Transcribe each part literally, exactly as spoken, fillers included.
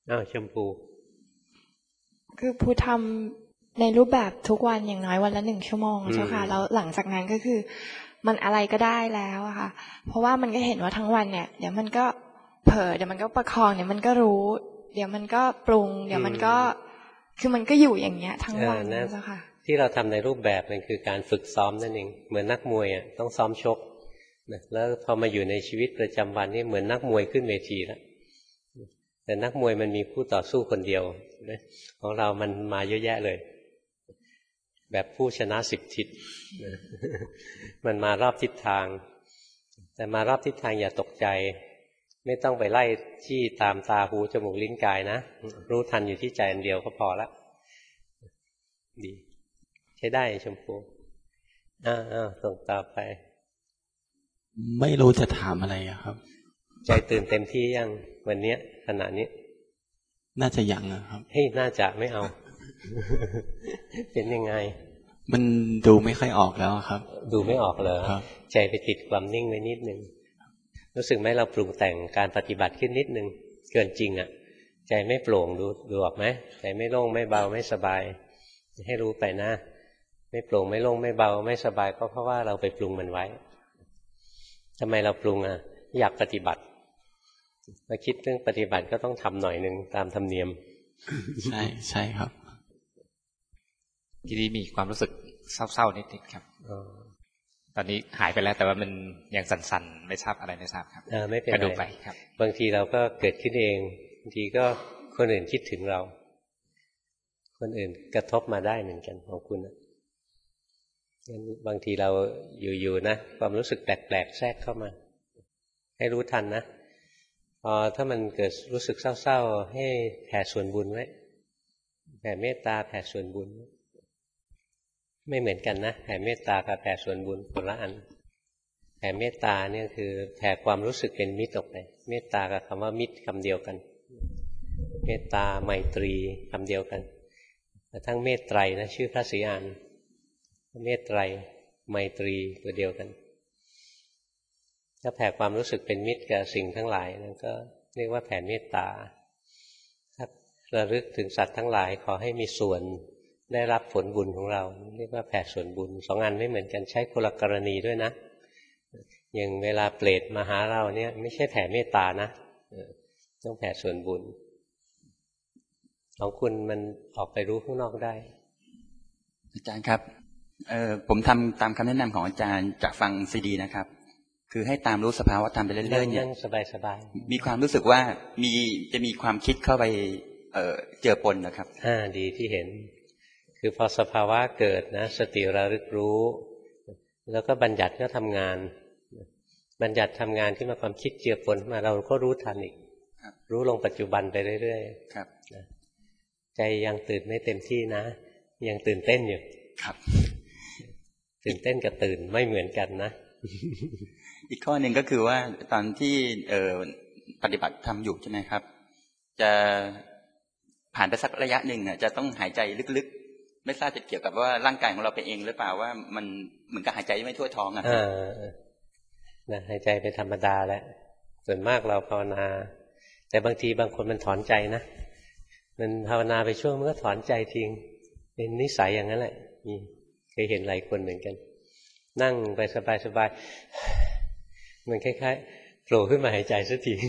อ้าวชมพูคือผู้ทำในรูปแบบทุกวันอย่างน้อยวันละหนึ่งชั่วโมงเจ้าค่ะแล้วหลังจากนั้นก็คือมันอะไรก็ได้แล้วอะค่ะเพราะว่ามันก็เห็นว่าทั้งวันเนี่ยเดี๋ยวมันก็เผลอเดี๋ยวมันก็ประคองเดี๋ยวมันก็รู้เดี๋ยวมันก็ปรุงเดี๋ยวมันก็คือมันก็อยู่อย่างเงี้ยทั้งวันนะเจ้าค่ะที่เราทำในรูปแบบมันคือการฝึกซ้อมนั่นเองเหมือนนักมวยอ่ะต้องซ้อมชกนะแล้วพอมาอยู่ในชีวิตประจำวันนี่เหมือนนักมวยขึ้นเวทีแล้วแต่นักมวยมันมีคู่ต่อสู้คนเดียวของเรามันมาเยอะแยะเลยแบบผู้ชนะสิบทิศมันมารอบทิศทางแต่มารอบทิศทางอย่าตกใจไม่ต้องไปไล่ที่ตามตาหูจมูกลิ้นกายนะรู้ทันอยู่ที่ใจอันเดียวก็พอละดีใช้ได้ชมพูอ้าวอ้าวส่งต่อไปไม่รู้จะถามอะไรครับใจตื่นเต็มที่ยังวันนี้ขณะนี้น่าจะยังครับเฮ้ยน่าจะไม่เอา เป็นยังไงมันดูไม่ค่อยออกแล้วครับดูไม่ออกเลยใจไปติดความนิ่งไว้นิดนึงรู้สึกไหมเราปรุงแต่งการปฏิบัติขึ้นนิดนึงเกินจริงอ่ะใจไม่โปร่งดูดูออกไหมใจไม่โล่งไม่เบาไม่สบายให้รู้ไปนะไม่โปร่งไม่โล่งไม่เบาไม่สบายก็เพราะว่าเราไปปรุงมันไว้ทำไมเราปรุงอ่ะอยากปฏิบัติมาคิดเรื่องปฏิบัติก็ต้องทำหน่อยนึงตามธรรมเนียมใช่ใช่ครับทีนี้มีความรู้สึกเศร้าๆนิดๆครับตอนนี้หายไปแล้วแต่ว่ามันยังสั่นๆไม่ทราบอะไรไม่ทราบครับไม่เป็นไรดูไปครับบางทีเราก็เกิดขึ้นเองบางทีก็คนอื่นคิดถึงเราคนอื่นกระทบมาได้เหมือนกันของคุณนะงั้นบางทีเราอยู่ๆนะความรู้สึกแปลกๆแทรกเข้ามาให้รู้ทันนะพอถ้ามันเกิดรู้สึกเศร้าๆให้แผ่ส่วนบุญไว้แผ่เมตตาแผ่ส่วนบุญไม่เหมือนกันนะแผ่เมตตากับแผ่ส่วนบุญคนละอันแผ่เมตตาเนี่ยคือแผ่ความรู้สึกเป็นมิตรออกไปเมตตากับคำว่ามิตรคำเดียวกันเมตตาไมตรีคำเดียวกันแต่ทั้งเมตไตรนะชื่อพระศรีอานเมตไตรไมตรีตัวเดียวกันถ้าแผ่ความรู้สึกเป็นมิตรกับสิ่งทั้งหลายนั่นก็เรียกว่าแผ่เมตตาถ้าระลึกถึงสัตว์ทั้งหลายขอให้มีส่วนได้รับผลบุญของเราเรียกว่าแผ่ส่วนบุญสองอันไม่เหมือนกันใช้คนละกรณีด้วยนะอย่างเวลาเปรตมาหาเราเนี่ยไม่ใช่แผ่เมตตานะต้องแผ่ส่วนบุญของคุณมันออกไปรู้ข้างนอกได้อาจารย์ครับเอ่อผมทำตามคำแนะนำของอาจารย์จากฟังซีดีนะครับคือให้ตามรู้สภาวะธรรมไปเรื่อยๆเนี่ยสบายๆมีความรู้สึกว่ามีจะมีความคิดเข้าไปเอ่อเจือปนนะครับอ่าดีที่เห็นคือพอสภาวะเกิดนะสติระลึกรู้แล้วก็บัญญัติก็ทำงานบัญญัติทำงานที่มาความคิดเจือปนมาเราก็รู้ทันอีกรู้ลงปัจจุบันไปเรื่อยๆครับใจยังตื่นไม่เต็มที่นะยังตื่นเต้นอยู่ครับตื่นเต้นกับตื่นไม่เหมือนกันนะอีกข้อหนึ่งก็คือว่าตอนที่เอ่อปฏิบัติทำอยู่ใช่ไหมครับจะผ่านไปสักระยะหนึ่งเนี่ยจะต้องหายใจลึกๆไม่ทราบจะเกี่ยวกับว่าร่างกายของเราไปเองหรือเปล่าว่ามันเหมือนกับหายใจไม่ทั่วท้องอ่ะนะหายใจเป็นธรรมดาแหละส่วนมากเราภาวนาแต่บางทีบางคนมันถอนใจนะมันภาวนาไปช่วงมันก็ถอนใจทิ้งเป็นนิสัยอย่างนั้นแหละเคยเห็นหลายคนเหมือนกันนั่งไปสบายๆมันคล้ายๆโผล่ขึ้นมาหายใจสักที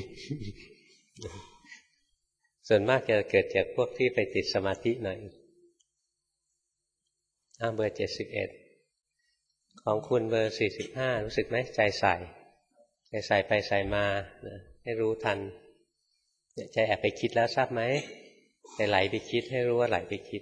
ส่วนมากจะเกิดจากพวกที่ไปติดสมาธิหน่อยอ้าวเบอร์เจ็ดสิบเอ็ดของคุณเบอร์สี่สิบห้ารู้สึกไหมใจใส่ใจใส่ไปใส่มาให้รู้ทันใจแอบไปคิดแล้วทราบไหมใจไหลไปคิดให้รู้ว่าไหลไปคิด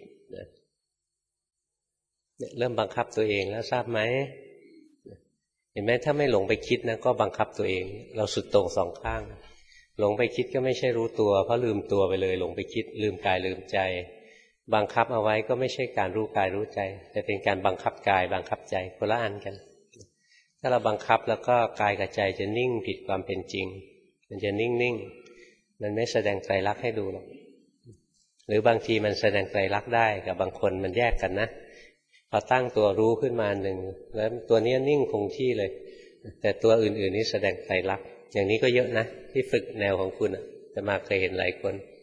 เริ่มบังคับตัวเองแล้วทราบไหมเห็นไหมถ้าไม่หลงไปคิดนะก็บังคับตัวเองเราสุดโต่งสองข้างหลงไปคิดก็ไม่ใช่รู้ตัวเพราะลืมตัวไปเลยหลงไปคิดลืมกายลืมใจบังคับเอาไว้ก็ไม่ใช่การรู้กายรู้ใจแต่เป็นการบังคับกายบังคับใจคนละอันกันถ้าเราบังคับแล้วก็กายกับใจจะนิ่งผิดความเป็นจริงมันจะนิ่งๆมันไม่แสดงไตรลักษณ์ให้ดูหรอกหรือบางทีมันแสดงไตรลักษณ์ได้กับบางคนมันแยกกันนะพอตั้งตัวรู้ขึ้นมาหนึ่งแล้วตัวนี้นิ่งคงที่เลยแต่ตัวอื่นๆนี้แสดงไตรลักษณ์อย่างนี้ก็เยอะนะที่ฝึกแนวของคุณจะมาเคยเห็นหลายคน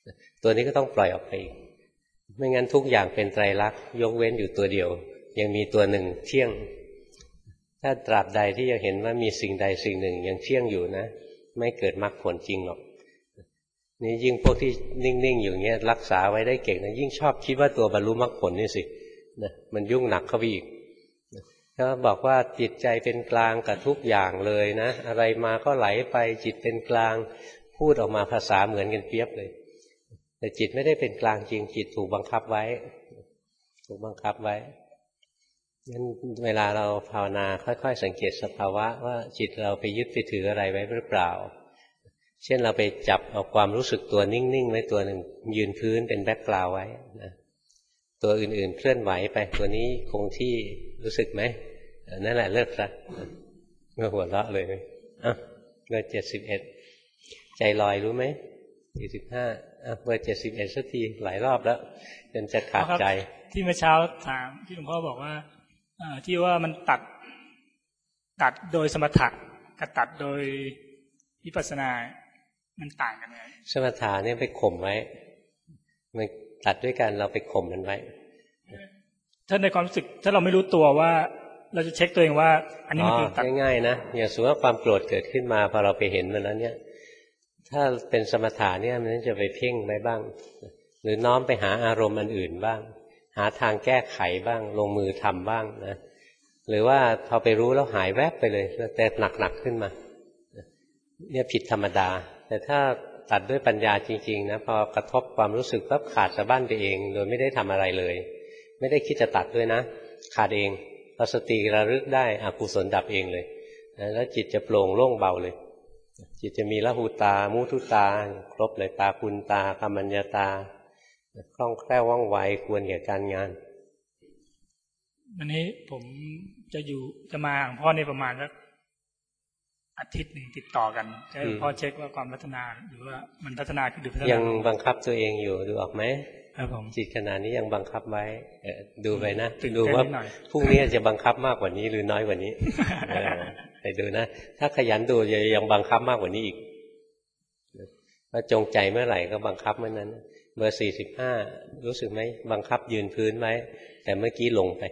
ตัวนี้ก็ต้องปล่อยออกไปอีกไม่งั้นทุกอย่างเป็นไตรลักษณ์ยกเว้นอยู่ตัวเดียวยังมีตัวหนึ่งเที่ยงถ้าตราบใดที่ยังเห็นว่ามีสิ่งใดสิ่งหนึ่งยังเที่ยงอยู่นะไม่เกิดมรรคผลจริงหรอกนี่ยิ่งพวกที่นิ่งๆอยู่เงี้ยรักษาไว้ได้เก่งนะยิ่งชอบคิดว่าตัวบรรลุมรรคผลนี่สินะมันยุ่งหนักเข้าไปอีกถ้าบอกว่าจิตใจเป็นกลางกับทุกอย่างเลยนะอะไรมาก็ไหลไปจิตเป็นกลางพูดออกมาภาษาเหมือนกันเปียบเลยแต่จิตไม่ได้เป็นกลางจริงจิตถูกบังคับไว้ถูกบังคับไว้งั้นเวลาเราภาวนาค่อยๆสังเกตสภาวะว่าจิตเราไปยึดไปถืออะไรไว้หรือเปล่าเช่นเราไปจับเอาความรู้สึกตัวนิ่งๆไว้ตัวหนึ่งยืนพื้นเป็นแบ็คกราวด์ไว้นะตัวอื่นๆเคลื่อนไหวไปตัวนี้คงที่รู้สึกไหมนั่นแหละเลิกซะเมื่อหัวเราะเลยอ่ะเบอร์เจ็ดสิบเอ็ดใจลอยรู้ไหมสี่สิบห้าอ่ะเบอร์เจ็ดสิบเอ็ดสักทีหลายรอบแล้วจนจะขาดใจที่เมื่อเช้าถามที่หลวงพ่อบอกว่าที่ว่ามันตัดตัดโดยสมถะกับตัดโดยวิปัสสนามันต่างกันไงสมถะเนี่ยไปข่มไว้มันตัดด้วยกันเราไปข่มมันไว้ถ้าในความรู้สึกถ้าเราไม่รู้ตัวว่าเราจะเช็คตัวเองว่าอันนี้มันคือตัดง่ายๆนะอย่างสมมติว่าความโกรธเกิดขึ้นมาพอเราไปเห็นมันแล้วเนี่ยถ้าเป็นสมถะเนี่ยมันจะไปเพ่งไปบ้างหรือน้อมไปหาอารมณ์อันอื่นบ้างหาทางแก้ไขบ้างลงมือทำบ้างนะหรือว่าพอไปรู้แล้วหายแวบไปเลยแต่หนักๆขึ้นมาเนี่ยผิดธรรมดาแต่ถ้าตัดด้วยปัญญาจริงๆนะพอกระทบความรู้สึกปั๊บขาดสะบั้นไปเองโดยไม่ได้ทำอะไรเลยไม่ได้คิดจะตัดด้วยนะขาดเองพอสติระลึกได้อกุศลดับเองเลยแล้วจิตจะโปร่งโล่งเบาเลยจิตจะมีละหูตามุทุตาครบเลยตาปุณตากัมมัญญาตาคล่องแคล่วว่องไวควรแก่การงานวันนี้ผมจะอยู่จะมาหลวงพ่อในประมาณสักอาทิตย์หนึ่งติดต่อกันให้หลวงพ่อเช็คว่าความพัฒนาหรือว่ามันพัฒนาขึ้นหรือพัฒนายังบังคับตัวเองอยู่ดูออกไหมครับผมจิตขณะนี้ยังบังคับไว้ดูไปนะดูว่าพรุ่งนี้จะบังคับมากกว่านี้หรือน้อยกว่านี้ไปดูนะถ้าขยันดูจะยังบังคับมากกว่านี้อีกถ้าจงใจเมื่อไหร่ก็บังคับเมื่อนั้นเบอร์สี่สิบห้ารู้สึกไหมบังคับยืนพื้นไว้แต่เมื่อกี้ลงไป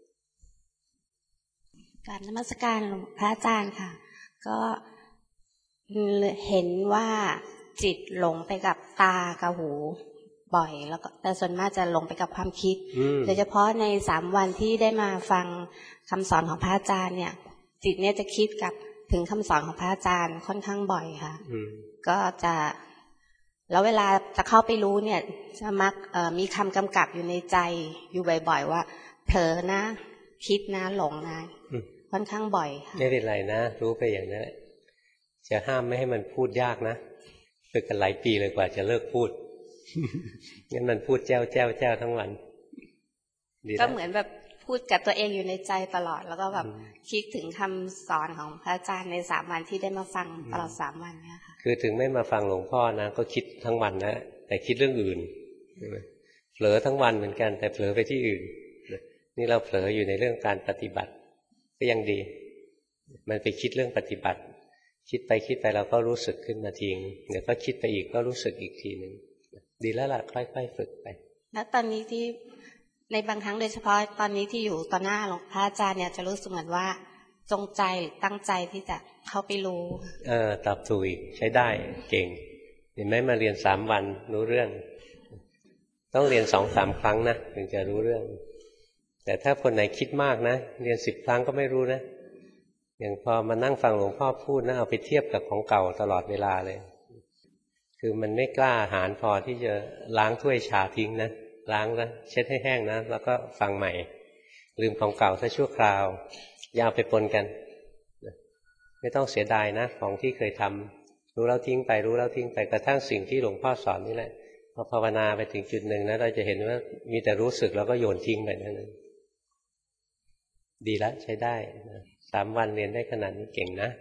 การนมัสการหลวงพระอาจารย์ค่ะก็เห็นว่าจิตหลงไปกับตากับหูบ่อยแล้วก็แต่ส่วนมากจะหลงไปกับความคิดโดยเฉพาะในสามวันที่ได้มาฟังคำสอนของพระอาจารย์เนี่ยจิตเนี่ยจะคิดกับถึงคำสอนของพระอาจารย์ค่อนข้างบ่อยค่ะก็จะแล้วเวลาจะเข้าไปรู้เนี่ยจะมักมีคำกำกับอยู่ในใจอยู่บ่อยๆว่าเผลอนะคิดนะหลงนะค่อนข้างบ่อยค่ะไม่เป็นไรนะรู้ไปอย่างนั้นจะห้ามไม่ให้มันพูดยากนะฝึกกันหลายปีเลยกว่าจะเลิกพูดงั้นมันพูดแจ้วแจ้วแจ้วทั้งวันก็เหมือนแบบพูดกับตัวเองอยู่ในใจตลอดแล้วก็แบบคิดถึงคำสอนของพระอาจารย์ในสามวันที่ได้มาฟังตลอดสามวันเนี่ยค่ะคือถึงไม่มาฟังหลวงพ่อนะก็คิดทั้งวันนะแต่คิดเรื่องอื่นเผลอทั้งวันเหมือนกันแต่เผลอไปที่อื่นนี่เราเผลออยู่ในเรื่องการปฏิบัติก็ยังดีมันไปคิดเรื่องปฏิบัติคิดไปคิดไปเราก็รู้สึกขึ้นมาทีนึงเดี๋ยวก็คิดไปอีกก็รู้สึกอีกทีนึงดีแล้วล่ะค่อยๆฝึกไปแล้วตอนนี้ที่ในบางครั้งโดยเฉพาะตอนนี้ที่อยู่ต่อหน้าหลวงพระอาจารย์เนี่ยจะรู้สึกเหมือนว่าจงใจหรือตั้งใจที่จะเข้าไปรู้เออตอบถูกอีกใช้ได้เก่งเห็นไหมมาเรียนสามวันรู้เรื่องต้องเรียนสองสามครั้งนะถึงจะรู้เรื่องแต่ถ้าคนไหนคิดมากนะเรียนสิบครั้งก็ไม่รู้นะอย่างพอมานั่งฟังหลวงพ่อพูดนะเอาไปเทียบกับของเก่าตลอดเวลาเลยคือมันไม่กล้าหาญพอที่จะล้างถ้วยชาทิ้งนะล้างนะเช็ดให้แห้งนะแล้วก็ฟังใหม่ลืมของเก่าซะชั่วคราวอย่าเอาไปปนกันไม่ต้องเสียดายนะของที่เคยทำรู้แล้วทิ้งไปรู้แล้วทิ้งไปกระทั่งสิ่งที่หลวงพ่อสอนนี่แหละพอภาวนาไปถึงจุดหนึ่งนะเราจะเห็นว่ามีแต่รู้สึกแล้วก็โยนทิ้งไปนั่นเองดีแล้วใช้ได้นะสามวันเรียนได้ขนาดนี้เก่งนะ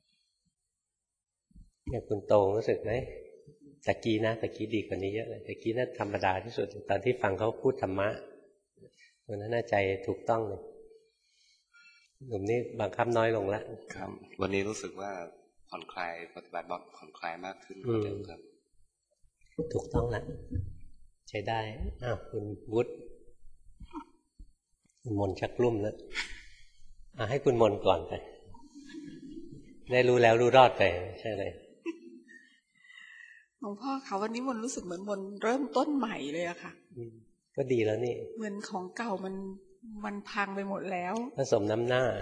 เนี่ยคุณโตงรู้สึกไหมตะกี้นะตะกี้ดีกว่านี้เยอะเลยตะกี้น่าธรรมดาที่สุดตอนที่ฟังเขาพูดธรรมะวันนั้นน่าใจถูกต้องเลยหนุ่มนี่บังคับน้อยลงแล้วครับวันนี้รู้สึกว่าผ่อนคลายปฏิบัติผ่อนคลายมากขึ้นกว่าเดิมครับถูกต้องแล้วใช้ได้อ้าวคุณวุฒิคุณมนชักกลุ่มแล้วอ่ะให้คุณมนก่อนไปได้รู้แล้วรู้รอดไปใช่เลยหลวงพ่อคะวันนี้มนรู้สึกเหมือนมนเริ่มต้นใหม่เลยอะค่ะก็ดีแล้วนี่เหมือนของเก่ามันมันพังไปหมดแล้วผสมน้ำหน้า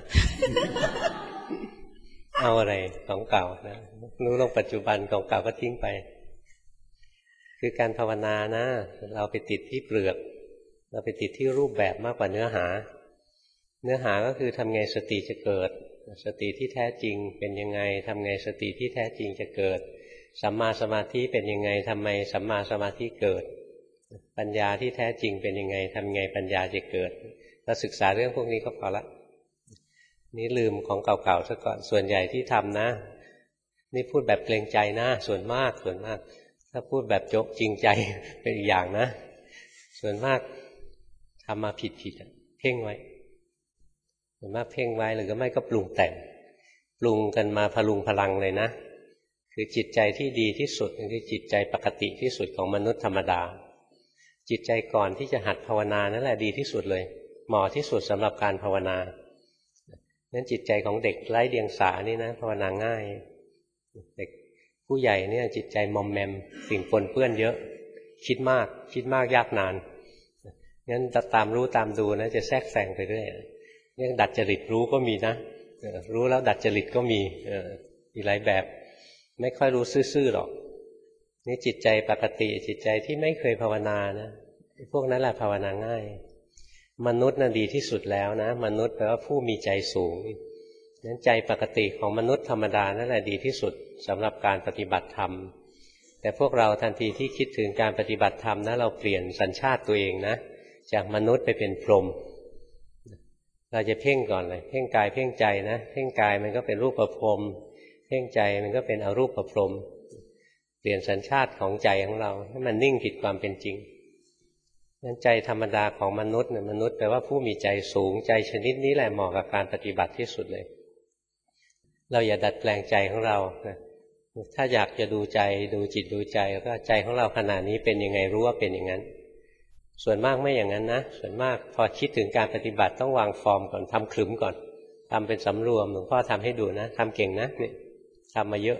เอาอะไรของเก่านะรู้ลงปัจจุบันของเก่าก็ทิ้งไปคือการภาวนานะเราไปติดที่เปลือกเราไปติดที่รูปแบบมากกว่าเนื้อหาเนื้อหาก็คือทำไงสติจะเกิดสติที่แท้จริงเป็นยังไงทำไงสติที่แท้จริงจะเกิดสัมมาสมาธิเป็นยังไงทำไมสัมมาสมาธิเกิดปัญญาที่แท้จริงเป็นยังไงทำไงปัญญาจะเกิดเราศึกษาเรื่องพวกนี้ก็พอละนี่ลืมของเก่าๆซะก่อนส่วนใหญ่ที่ทำนะนี่พูดแบบเกรงใจนะส่วนมากส่วนมากถ้าพูดแบบโจ๊กจริงใจเป็นอีกอย่างนะส่วนมากทำมาผิดๆเพ่งไว้ส่วนมากเพ่งไว้หรือก็ไม่ก็ปรุงแต่งปรุงกันมาพลุงพลังเลยนะคือจิตใจที่ดีที่สุดคือจิตใจปกติที่สุดของมนุษย์ธรรมดาจิตใจก่อนที่จะหัดภาวนานั่นแหละดีที่สุดเลยเหมาะที่สุดสำหรับการภาวนานั้นจิตใจของเด็กไร้เดียงสานี่นะภาวนาง่ายเด็กผู้ใหญ่เนี่ยจิตใจมอมแมมสิ่งปนเปื้อนเยอะคิดมากคิดมากยากนานงั้นตามรู้ตามดูนะจะแทรกแซงไปเรื่อยเนี่ยดัดจริตรู้ก็มีนะรู้แล้วดัดจริตก็มีมีหลายแบบไม่ค่อยรู้ซื่อๆหรอกนี่จิตใจปกติจิตใจที่ไม่เคยภาวนานะพวกนั้นแหละภาวนาง่ายมนุษย์น่ะดีที่สุดแล้วนะมนุษย์แปลว่าผู้มีใจสูงนั้นใจปกติของมนุษย์ธรรมดานั่นแหละดีที่สุดสำหรับการปฏิบัติธรรมแต่พวกเราทันทีที่คิดถึงการปฏิบัติธรรมนะเราเปลี่ยนสัญชาติตัวเองนะจากมนุษย์ไปเป็นพรหมเราจะเพ่งก่อนเลยเพ่งกายเพ่งใจนะเพ่งกายมันก็เป็นรูปประพรหมเพ่งใจมันก็เป็นอรูปประพรหมเปลี่ยนสัญชาติของใจของเราให้มันนิ่งผิดความเป็นจริงนั้นใจธรรมดาของมนุษย์เนี่ยมนุษย์แปลว่าผู้มีใจสูงใจชนิดนี้แหละเหมาะกับการปฏิบัติที่สุดเลยเราอย่าดัดแปลงใจของเรานะถ้าอยากจะดูใจดูจิตดูใจก็ใจของเราขณะนี้เป็นยังไงรู้ว่าเป็นอย่างนั้นส่วนมากไม่อย่างนั้นนะส่วนมากพอคิดถึงการปฏิบัติต้องวางฟอร์มก่อนทำขลุ่มก่อนทำเป็นสำรวมหลวงพ่อทำให้ดูนะทำเก่งนะนี่ทำมาเยอะ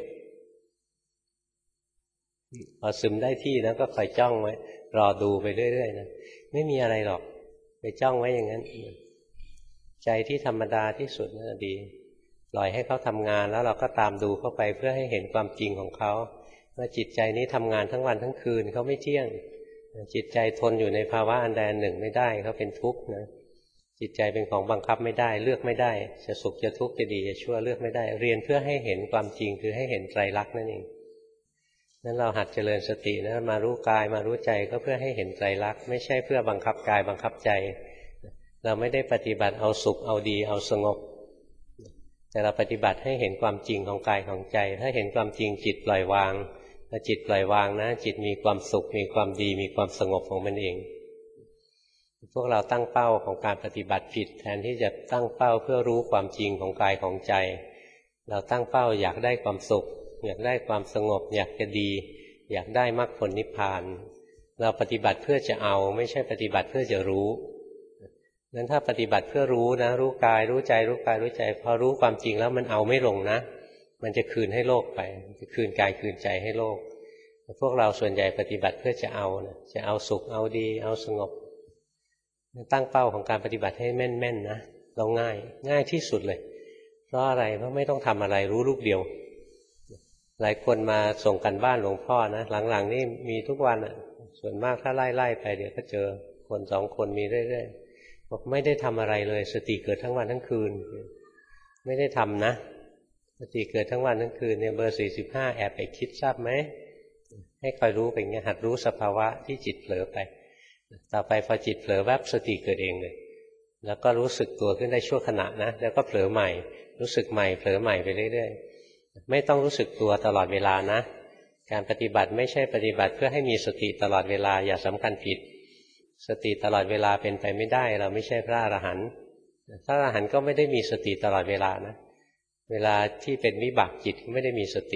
พอซึมได้ที่นะก็คอยจ้องไว้รอดูไปเรื่อยๆนะไม่มีอะไรหรอกไปจ้องไว้อย่างนั้นใจที่ธรรมดาที่สุดน่ะดีปล่อยให้เขาทำงานแล้วเราก็ตามดูเข้าไปเพื่อให้เห็นความจริงของเขาว่าจิตใจนี้ทำงานทั้งวันทั้งคืนเขาไม่เที่ยงจิตใจทนอยู่ในภาวะอันใดอันหนึ่งไม่ได้เขาเป็นทุกข์นะจิตใจเป็นของบังคับไม่ได้เลือกไม่ได้จะสุขจะทุกข์จะดีจะชั่วเลือกไม่ได้เรียนเพื่อให้เห็นความจริงคือให้เห็นไตรลักษณ์นั่นเองนั้นเราหัดเจริญสตินะมารู้กายมารู้ใจก็เพื่อให้เห็นไตรลักษณ์ไม่ใช่เพื่อบังคับกายบังคับใจเราไม่ได้ปฏิบัติเอาสุขเอาดีเอาสงบแต่เราปฏิบัติให้เห็นความจริงของกายของใจถ้าเห็นความจริงจิตปล่อยวางถ้าจิตปล่อยวางนะจิตมีความสุขมีความดีมีความสงบของมันเองพวกเราตั้งเป้าของการปฏิบัติผิดแทนที่จะตั้งเป้าเพื่อรู้ความจริงของกายของใจเราตั้งเป้าอยากได้ความสุขอยากได้ความสงบอยากจะดีอยากได้มรรคผลนิพพานเราปฏิบัติเพื่อจะเอาไม่ใช่ปฏิบัติเพื่อจะรู้นั้นถ้าปฏิบัติเพื่อรู้นะรู้กายรู้ใจรู้กายรู้ใจพอรู้ความจริงแล้วมันเอาไม่ลงนะมันจะคืนให้โลกไปจะคืนกายคืนใจให้โลกพวกเราส่วนใหญ่ปฏิบัติเพื่อจะเอานะจะเอาสุขเอาดีเอาสงบตั้งเป้าของการปฏิบัติให้แม่นๆนะเราง่ายง่ายที่สุดเลยเพราะอะไรเพราะไม่ต้องทำอะไรรู้ลูกเดียวหลายคนมาส่งกันบ้านหลวงพ่อนะหลังๆนี่มีทุกวันอ่ะส่วนมากถ้าไล่ๆไปเดี๋ยวก็เจอคนสองคนมีเรื่อยๆบอกไม่ได้ทำอะไรเลยสติเกิดทั้งวันทั้งคืนไม่ได้ทำนะสติเกิดทั้งวันทั้งคืนเนี่ยเบอร์สี่สิบห้าแอบไปคิดทราบไหมให้คอยรู้ไปอย่างเงี้ยหัดรู้สภาวะที่จิตเผลอไปต่อไปพอจิตเผลอแวบสติเกิดเองเลยแล้วก็รู้สึกตัวขึ้นได้ชั่วขณะนะแล้วก็เผลอใหม่รู้สึกใหม่เผลอใหม่ไปเรื่อยๆไม่ต้องรู้สึกตัวตลอดเวลานะการปฏิบัติไม่ใช่ปฏิบัติเพื่อให้มีสติตลอดเวลาอย่าสำคัญผิดสติตลอดเวลาเป็นไปไม่ได้เราไม่ใช่พระอรหันต์พระอรหันต์ก็ไม่ได้มีสติตลอดเวลานะเวลาที่เป็นวิบากจิตไม่ได้มีสติ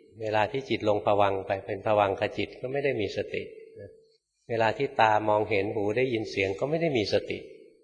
เวลาที่จิตลงภวังค์ไปเป็นภวังคจิตก็ไม่ได้มีสติเวลาที่ตามองเห็นหูได้ยินเสียงก็ไม่ได้มีสติ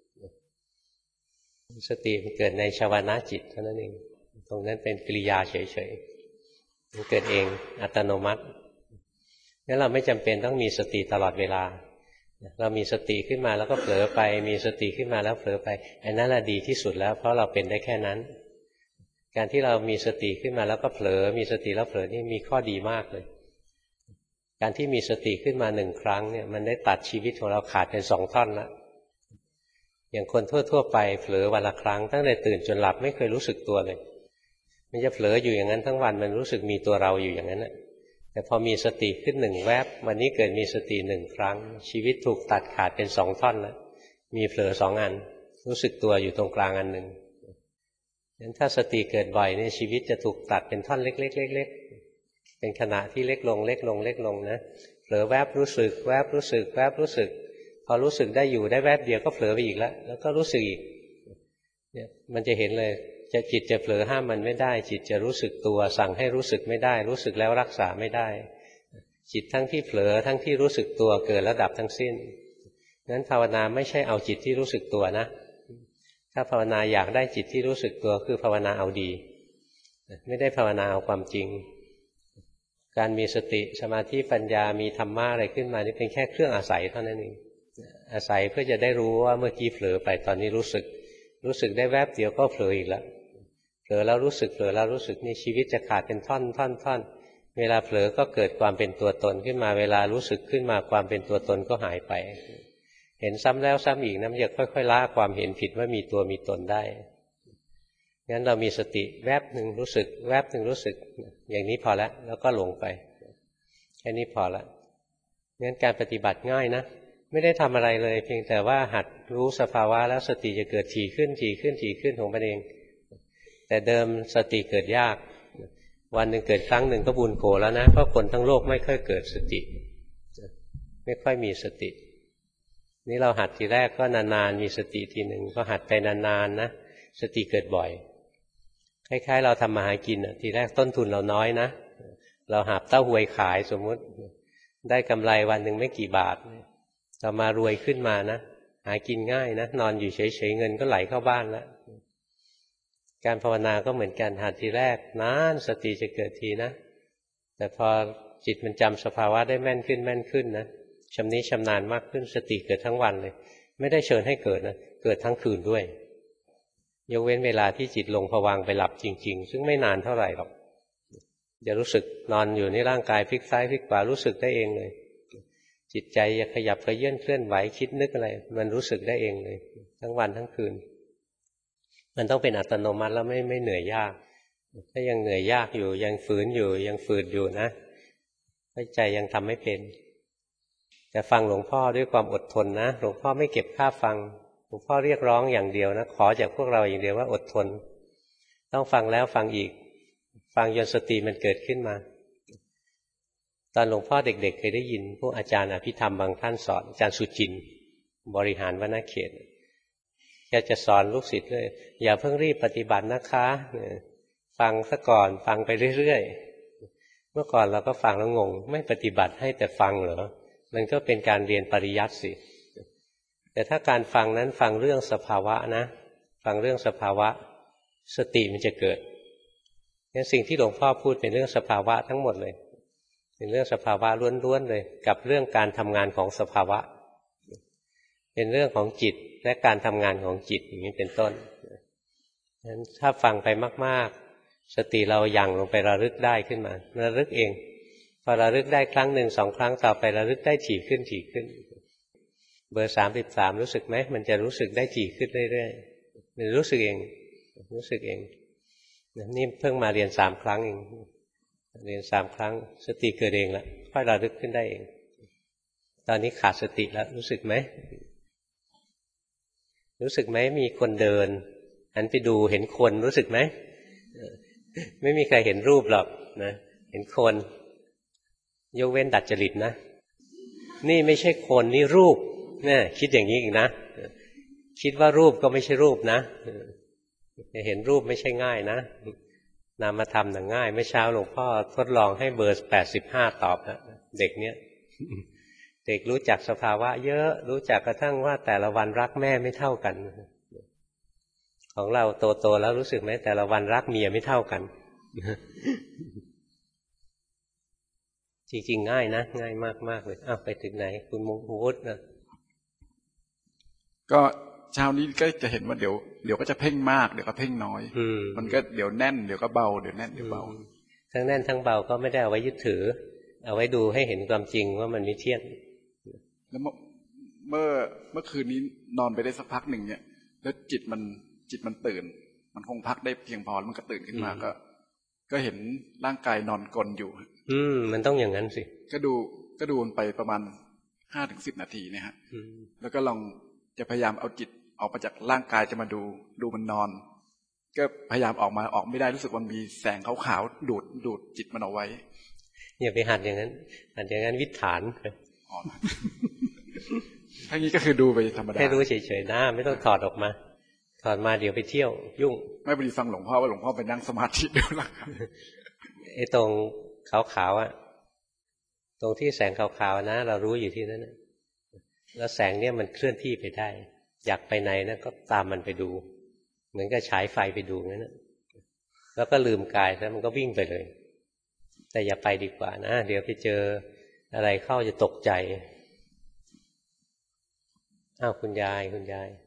สติมันเกิดในชวนะจิตเท่านั้นเองตรงนั้นเป็นกิริยาเฉยๆมันเกิดเองอัตโนมัติงั้นเราไม่จำเป็นต้องมีสติตลอดเวลาเรามีสติขึ้นมาแล้วก็เผลอไปมีสติขึ้นมาแล้วเผลอไปอันนั้นแหละดีที่สุดแล้วเพราะเราเป็นได้แค่นั้นการที่เรามีสติขึ้นมาแล้วก็เผลอมีสติแล้วเผลอนี่มีข้อดีมากเลยการที่มีสติขึ้นมาหนึ่งครั้งเนี่ยมันได้ตัดชีวิตของเราขาดเป็นสองท่อนละอย่างคนทั่วๆไปเผลอวันละครั้งตั้งแต่ตื่นจนหลับไม่เคยรู้สึกตัวเลยมันจะเผลออยู่อย่างนั้นทั้งวันมันรู้สึกมีตัวเราอยู่อย่างนั้นแหละแต่พอมีสติขึ้นหนึ่งแวบวันนี้เกิดมีสติหนึ่งครั้งชีวิตถูกตัดขาดเป็นสองท่อนแล้วมีเผลอสองอันรู้สึกตัวอยู่ตรงกลางอันหนึ่งงั้นถ้าสติเกิดบ่อยเนี่ยชีวิตจะถูกตัดเป็นท่อนเล็กๆเล็กๆเป็นขณะที่เล็กลงเล็กลงเล็กลงนะเผลอแวบรู้สึกแวบรู้สึกแวบรู้สึกพอรู้สึกได้อยู่ได้แวบเดียวก็เผลอไปอีกแล้วแล้วก็รู้สึกอีกเนี่ยมันจะเห็นเลยจะจิตจะเผลอห้ามมันไม่ได้จิตจะรู้สึกตัวสั่งให้รู้สึกไม่ได้รู้สึกแล้วรักษาไม่ได้จิตทั้งที่เผลอทั้งที่รู้สึกตัวเกิดระดับทั้งสิ้นนั้นภาวนาไม่ใช่เอาจิตที่รู้สึกตัวนะถ้าภาวนาอยากได้จิตที่รู้สึกตัวคือภาวนาเอาดีไม่ได้ภาวนาเอาความจริงการมีสติสมาธิปัญญามีธรรมะอะไรขึ้นมานี่เป็นแค่เครื่องอาศัยเท่านั้นเองอาศัยเพื่อจะได้รู้ว่าเมื่อกี้เผลอไปตอนนี้รู้สึกรู้สึกได้แวบเดียวก็เผลออีกแล้วเผลอแล้วรู้สึกเผลอแล้วรู้สึกนี่ชีวิตจะขาดเป็นท่อนท่อนท่อนเวลาเผลอก็เกิดความเป็นตัวตนขึ้นมาเวลารู้สึกขึ้นมาความเป็นตัวตนก็หายไปเห็นซ้ำแล้วซ้ำอีกนะมันจะค่อยๆละความเห็นผิดว่ามีตัวมีตนได้งั้นเรามีสติแวบหนึ่งรู้สึกแวบหนึ่งรู้สึกอย่างนี้พอแล้วแล้วก็หลงไปแค่นี้พอละงั้นการปฏิบัติง่ายนะไม่ได้ทำอะไรเลยเพียงแต่ว่าหัดรู้สภาวะแล้วสติจะเกิดถี่ขึ้นถี่ขึ้นถี่ขึ้นของมันเองแต่เดิมสติเกิดยากวันหนึ่งเกิดครั้งหนึ่งก็บุญโขแล้วนะเพราะคนทั้งโลกไม่ค่อยเกิดสติไม่ค่อยมีสตินี่เราหัดทีแรกก็นานๆมีสติทีหนึ่งก็หัดไปนานๆนะสติเกิดบ่อยคล้ายๆเราทำมาหากินทีแรกต้นทุนเราน้อยนะเราหาบเต้าหวยขายสมมุติได้กำไรวันหนึ่งไม่กี่บาทเรามารวยขึ้นมานะหากินง่ายนะนอนอยู่เฉยๆเงินก็ไหลเข้าบ้านแล้วการภาวนาก็เหมือนกันหัดทีแรกนานสติจะเกิดทีนะแต่พอจิตมันจำสภาวะได้แม่นขึ้นแม่นขึ้นนะชำนิชำนาญมากขึ้นสติเกิดทั้งวันเลยไม่ได้เชิญให้เกิดนะเกิดทั้งคืนด้วยยกเว้นเวลาที่จิตลงภวังค์ไปหลับจริงๆซึ่งไม่นานเท่าไหร่หรอกจะรู้สึกนอนอยู่ในร่างกายพลิกซ้ายพลิกขวารู้สึกได้เองเลยจิตใจจะขยับกระเยื่อนเคลื่อนไหวคิดนึกอะไรมันรู้สึกได้เองเลยทั้งวันทั้งคืนมันต้องเป็นอัตโนมัติแล้วไม่ไม่เหนื่อยยากถ้ายังเหนื่อยยากอยู่ยังฝืนอยู่ยังฝืนอยู่นะใจยังทำไม่เป็นแต่ฟังหลวงพ่อด้วยความอดทนนะหลวงพ่อไม่เก็บค่าฟังหลวงพ่อเรียกร้องอย่างเดียวนะขอจากพวกเราอย่างเดียวว่าอดทนต้องฟังแล้วฟังอีกฟังจนสติมันเกิดขึ้นมาตอนหลวงพ่อเด็กๆเคยได้ยินพวกอาจารย์อภิธรรมบางท่านสอนอาจารย์สุจินต์บริหารวรรณเขตแกจะสอนลูกศิษย์เลยอย่าเพิ่งรีบปฏิบัตินะคะฟังซะก่อนฟังไปเรื่อยๆเมื่อก่อนเราก็ฟังแล้วงงไม่ปฏิบัติให้แต่ฟังเหรอมันก็เป็นการเรียนปริยัติสิแต่ถ้าการฟังนั้นฟังเรื่องสภาวะนะฟังเรื่องสภาวะสติมันจะเกิดงั้นสิ่งที่หลวงพ่อพูดเป็นเรื่องสภาวะทั้งหมดเลยเป็นเรื่องสภาวะล้วนๆเลยกับเรื่องการทำงานของสภาวะเป็นเรื่องของจิตและการทำงานของจิตอย่างนี้เป็นต้นงั้นถ้าฟังไปมากๆสติเรายั่งลงไประลึกได้ขึ้นมาระลึกเองพอระลึกได้ครั้งหนึ่งสองครั้งต่อไประลึกได้ถี่ขึ้นถี่ขึ้นเบอร์สามสิบสามรู้สึกไหมมันจะรู้สึกได้ถี่ขึ้นเรื่อยๆมันรู้สึกเองรู้สึกเองนี่เพิ่งมาเรียนสามครั้งเองเรียนสามครั้งสติเกิดเองแล้วค่อยระลึกขึ้นได้เองตอนนี้ขาดสติแล้วรู้สึกไหมรู้สึกไหมมีคนเดินหันไปดูเห็นคนรู้สึกไหมไม่มีใครเห็นรูปหรอกนะเห็นคนยกเว้นดัดจริตนะนี่ไม่ใช่คนนี่รูปเนี่ยคิดอย่างนี้อีกนะคิดว่ารูปก็ไม่ใช่รูปนะจะเห็นรูปไม่ใช่ง่ายนะนามธรรมน่ะง่ายเมื่อเช้าหลวงพ่อทดลองให้เบอร์แปดสิบห้าตอบนะเด็กเนี้ย เด็กรู้จักสภาวะเยอะรู้จักกระทั่งว่าแต่ละวันรักแม่ไม่เท่ากันของเราโตๆแล้วรู้สึกไหมแต่ละวันรักเมียไม่เท่ากัน จริงๆง่ายนะง่ายมากๆเลยอ้าวไปถึงไหนคุณมงคลนะก็เช้านี้ก็จะเห็นว่าเดี๋ยวเดี๋ยวก็จะเพ่งมากเดี๋ยวก็เพ่งน้อยมันก็เดี๋ยวแน่นเดี๋ยวก็เบาเดี๋ยวแน่นเดี๋ยวเบาทั้งแน่นทั้งเบาก็ไม่ได้เอาไว้ยึดถือเอาไว้ดูให้เห็นความจริงว่ามันไม่เที่ยงแล้วเมื่อเมื่อคืนนี้นอนไปได้สักพักหนึ่งเนี่ยแล้วจิตมันจิตมันตื่นมันคงพักได้เพียงพอแล้วมันก็ตื่นขึ้นมาก็ก็เห็นร่างกายนอนกลนอยู่อืมมันต้องอย่างนั้นสิก็ดูก็ดูมันไปประมาณห้าถึงสิบนาทีเนี่ยฮะแล้วก็ลองจะพยายามเอาจิตออกมาจากร่างกายจะมาดูดูมันนอนก็พยายามออกมาออกไม่ได้รู้สึกว่ามีแสงขาวๆดูดดูดจิตมันเอาไว้อย่าไปหัดอย่างนั้นหัดอย่างนั้นวิถฐานทั้งนี้ก็คือดูไปธรรมดาให้รู้เฉยๆนะไม่ต้องถอดออกมาถอดมาเดี๋ยวไปเที่ยวยุ่งไม่พอดีฟังหลวงพ่อว่าหลวงพ่อไปนั่งสมาธิด้วยล่ะครับไอ้ตรงขาวๆอ่ะตรงที่แสงขาวๆนะเรารู้อยู่ที่นั้นแล้วแสงเนี่ยมันเคลื่อนที่ไปได้อยากไปไหนนะก็ตามมันไปดูเหมือนกับฉายไฟไปดูนั่นนะแล้วก็ลืมกายแล้วมันก็วิ่งไปเลยแต่อย่าไปดีกว่านะเดี๋ยวไปเจออะไรเข้าจะตกใจอ้าวคุณยายคุณยาย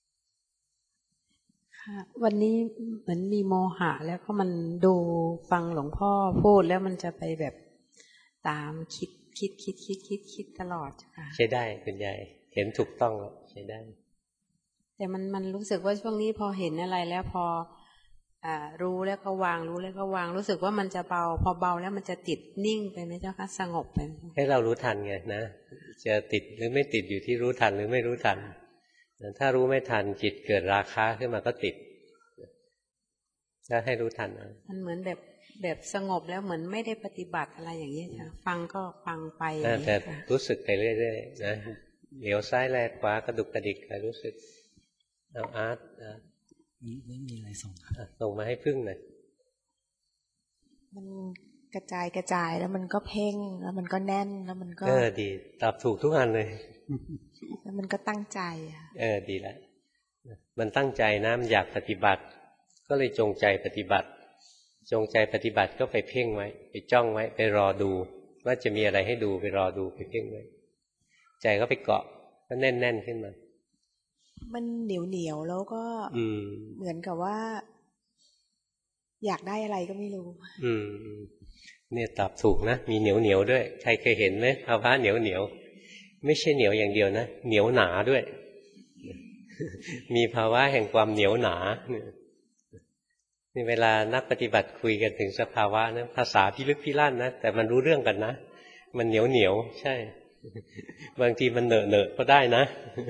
ค่ะวันนี้เหมือนมีโมหะแล้วก็มันดูฟังหลวงพ่อพูดแล้วมันจะไปแบบตามคิดคิดคิดคิดคิดคิดตลอดค่ะใช่ได้คุณยายเห็นถูกต้องแล้วใช่ได้แต่มันมันรู้สึกว่าช่วงนี้พอเห็นอะไรแล้วพออ่ารู้แล้วก็วางรู้แล้วก็วางรู้สึกว่ามันจะเบาพอเบาแล้วมันจะติดนิ่งไปไหมเจ้าคะสงบไปให้เรารู้ทันไงนะจะติดหรือไม่ติดอยู่ที่รู้ทันหรือไม่รู้ทันถ้ารู้ไม่ทันจิตเกิดราคะขึ้นมาก็ติดถ้าให้รู้ทันนะมันเหมือนแบบแบบสงบแล้วเหมือนไม่ได้ปฏิบัติอะไรอย่างนี้ค่ะฟังก็ฟังไปแต่รู้สึกไปเรื่อยๆนะเหลียวซ้ายแลขวากระดุกกระดิกไปรู้สึกเอาอาร์ตไม่มีอะไรส่งครับส่งมาให้พึ่งหน่อยมันกระจายกระจายแล้วมันก็เพ่งแล้วมันก็แน่นแล้วมันก็เออดีตอบถูกทุกอันเลยแล้วมันก็ตั้งใจอ่ะเออดีแล้วมันตั้งใจนะมันอยากปฏิบัติก็เลยจงใจปฏิบัติจงใจปฏิบัติก็ไปเพ่งไว้ไปจ้องไว้ไปรอดูว่าจะมีอะไรให้ดูไปรอดูไปเพ่งไว้ใจก็ไปเกาะก็แน่นๆขึ้นมามันเหนียวเหนียวแล้วก็เหมือนกับว่าอยากได้อะไรก็ไม่รู้อืมเนี่ยตอบถูกนะมีเหนียวเหนียวด้วยใครเคยเห็นไหมภาวะเหนียวเหนียวไม่ใช่เหนียวอย่างเดียวนะเหนียวหนาด้วยมีภาวะแห่งความเหนียวหนานี่เวลานักปฏิบัติคุยกันถึงสภาวะนะภาษาพิลึกพิลั่นนะแต่มันรู้เรื่องกันนะมันเหนียวเหนียวใช่บางทีมันเหนอะเหนอะก็ได้นะ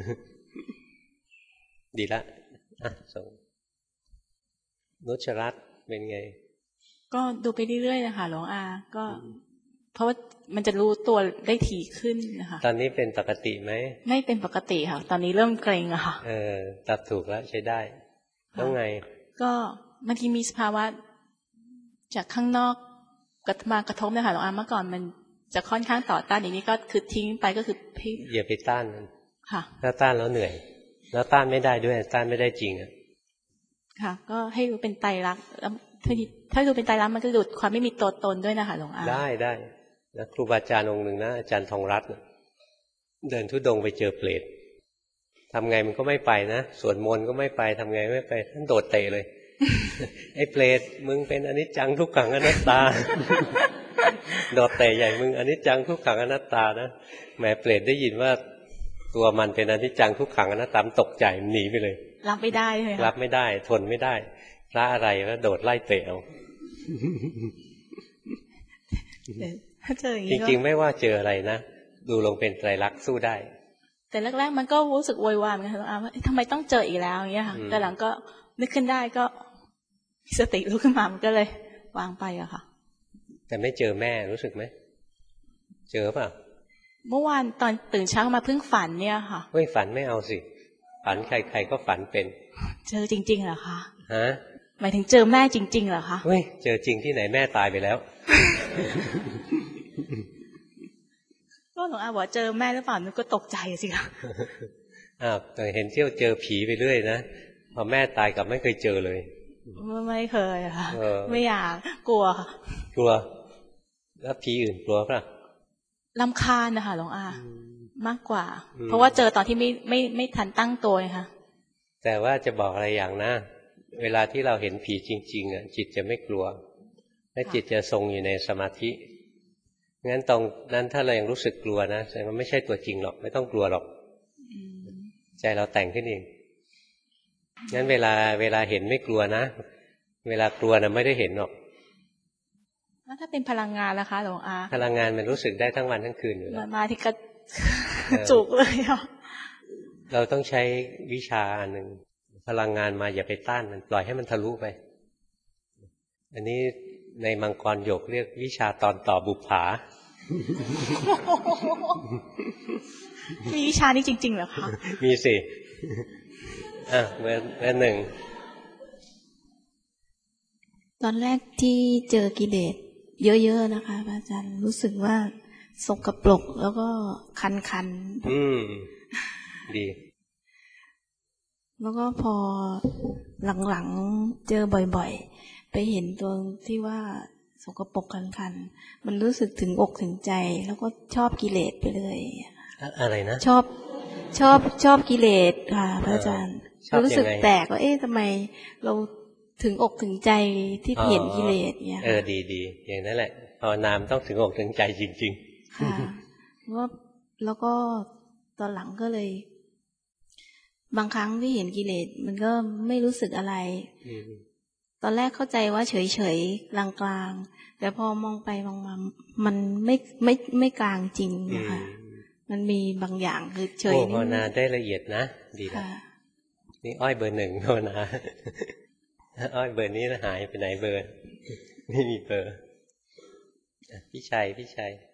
ดีละอ่ะส่งนุชรัตน์เป็นไงก็ดูไปเรื่อยๆนะคะหลวงอาก็เพราะว่ามันจะรู้ตัวได้ถี่ขึ้นนะคะตอนนี้เป็นปกติไหมไม่เป็นปกติค่ะตอนนี้เริ่มเกรงอะค่ะเออตัดถูกแล้วใช้ได้แล้วไงก็บางทีมีสภาวะจากข้างนอกกระมากระทบนะคะหลวงอาเมื่อก่อนมันจะค่อนข้างต่อต้านอย่างนี้ก็คือทิ้งไปก็คือพี่อย่าไปต้านมันค่ะถ้าต้านแล้วเหนื่อยแล้วต้านไม่ได้ด้วยต้านไม่ได้จริงอ่ะค่ะก็ให้รู้เป็นไตรลักษณ์แล้วถ้าดูเป็นไตรลักษณ์มันก็หลุดความไม่มีตัวตนด้วยนะคะหลวงอาได้ได้แล้วครูบาอาจารย์องค์หนึ่งนะอาจารย์ทองรัตน์เดินธุดงค์ไปเจอเปรตทำไงมันก็ไม่ไปนะสวดมนต์ก็ไม่ไปทำไงไม่ไปท่านโดดเตะเลย ไอ้เปรตมึงเป็นอนิจจังทุกขังอนัตตา โดดเตะใหญ่มึงอนิจจังทุกขังอนัตตานะแหมเปรตได้ยินว่าตัวมันเป็นอนิจจังทุกขังอนัตตาตกใจหนีไปเลยรับไม่ได้เลยรับไม่ได้ทนไม่ได้พระอะไรแล้วโดดไล่เตะเอาจริงๆไม่ว่าเจออะไรนะดูลงเป็นไตรลักษณ์สู้ได้แต่แรกๆมันก็รู้สึกโวยวายเหมือนกันว่าทำไมต้องเจออีกแล้วอย่างเงี้ยค่ะแต่หลังก็นึกขึ้นได้ก็สติรู้ขึ้นมามันก็เลยวางไปอะค่ะแต่ไม่เจอแม่รู้สึกไหมเจอป่ะเมื่อวานตอนตื่นเช้ามาเพิ่งฝันเนี่ยค่ะเฮ้ยฝันไม่เอาสิฝันใครๆก็ฝันเป็นเจอจริงๆเหรอคะฮะหมายถึงเจอแม่จริงๆเหรอคะเฮ้ยเจอจริงที่ไหนแม่ตายไปแล้วก็หลวงอาบอกเจอแม่หรือเปล่านึกก็ตกใจสิคะอ้าวแต่เห็นเที่ยวเจอผีไปเรื่อยนะพอแม่ตายกับไม่เคยเจอเลยไม่เคยค่ะไม่อยากกลัวกลัวแล้วผีอื่นกลัวป่ะรำคาญนะคะหลวงอามากกว่าเพราะว่าเจอตอนที่ไม่ไม่ไม่ทันตั้งตัวค่ะแต่ว่าจะบอกอะไรอย่างนะเวลาที่เราเห็นผีจริงๆอ่ะจิตจะไม่กลัวและจิตจะทรงอยู่ในสมาธิงั้นตรงนั้นถ้าเรายังรู้สึกกลัวนะแสดงว่าไม่ใช่ตัวจริงหรอกไม่ต้องกลัวหรอกใจเราแต่งขึ้นเองงั้นเวลาเวลาเห็นไม่กลัวนะเวลากลัวนะไม่ได้เห็นหรอกแล้วถ้าเป็นพลังงานล่ะคะหลวงอาพลังงานมันรู้สึกได้ทั้งวันทั้งคืนอยู่แล้วมาที่กระจุกเลยอ่ะเราต้องใช้วิชาอันหนึ่งพลังงานมาอย่าไปต้านมันปล่อยให้มันทะลุไปอันนี้ในมังกรหยกเรียกวิชาตอนต่อบุปผามีวิชานี้จริงๆเหรอคะมีสิอ่ะเบอร์เบอร์หนึ่งตอนแรกที่เจอกิเลสเยอะๆนะคะพระอาจารย์รู้สึกว่าสกปรกแล้วก็คันๆอืมดีแล้วก็พอหลังๆเจอบ่อยๆไปเห็นตัวที่ว่าสกปรกคันๆมันรู้สึกถึงอกถึงใจแล้วก็ชอบกิเลสไปเลยอะไรนะชอบชอบชอบกิเลสค่ะพระอาจารย์รู้สึกแปลกว่าเอ๊ะทำไมเราถึงอกถึงใจที่เห็นกิเลสเนี่ยเออดีๆอย่างนั้นแหละภาวนามต้องถึงอกถึงใจจริงๆค่ะแล้วแล้วก็ตอนหลังก็เลยบางครั้งที่เห็นกิเลสมันก็ไม่รู้สึกอะไรตอนแรกเข้าใจว่าเฉยๆกลางๆแต่พอมองไปมองมามันไม่ไม่ไม่กลางจริงนะคะมันมีบางอย่างคือเฉยโอ้ภาวนาได้ละเอียดนะดีนะนี่อ้อยเบอร์หนึ่งภาวนาอ้อยเบอร์นี้หายไปไหนเบอร์ไม่มีเบอร์พี่ชัยพี่ชัย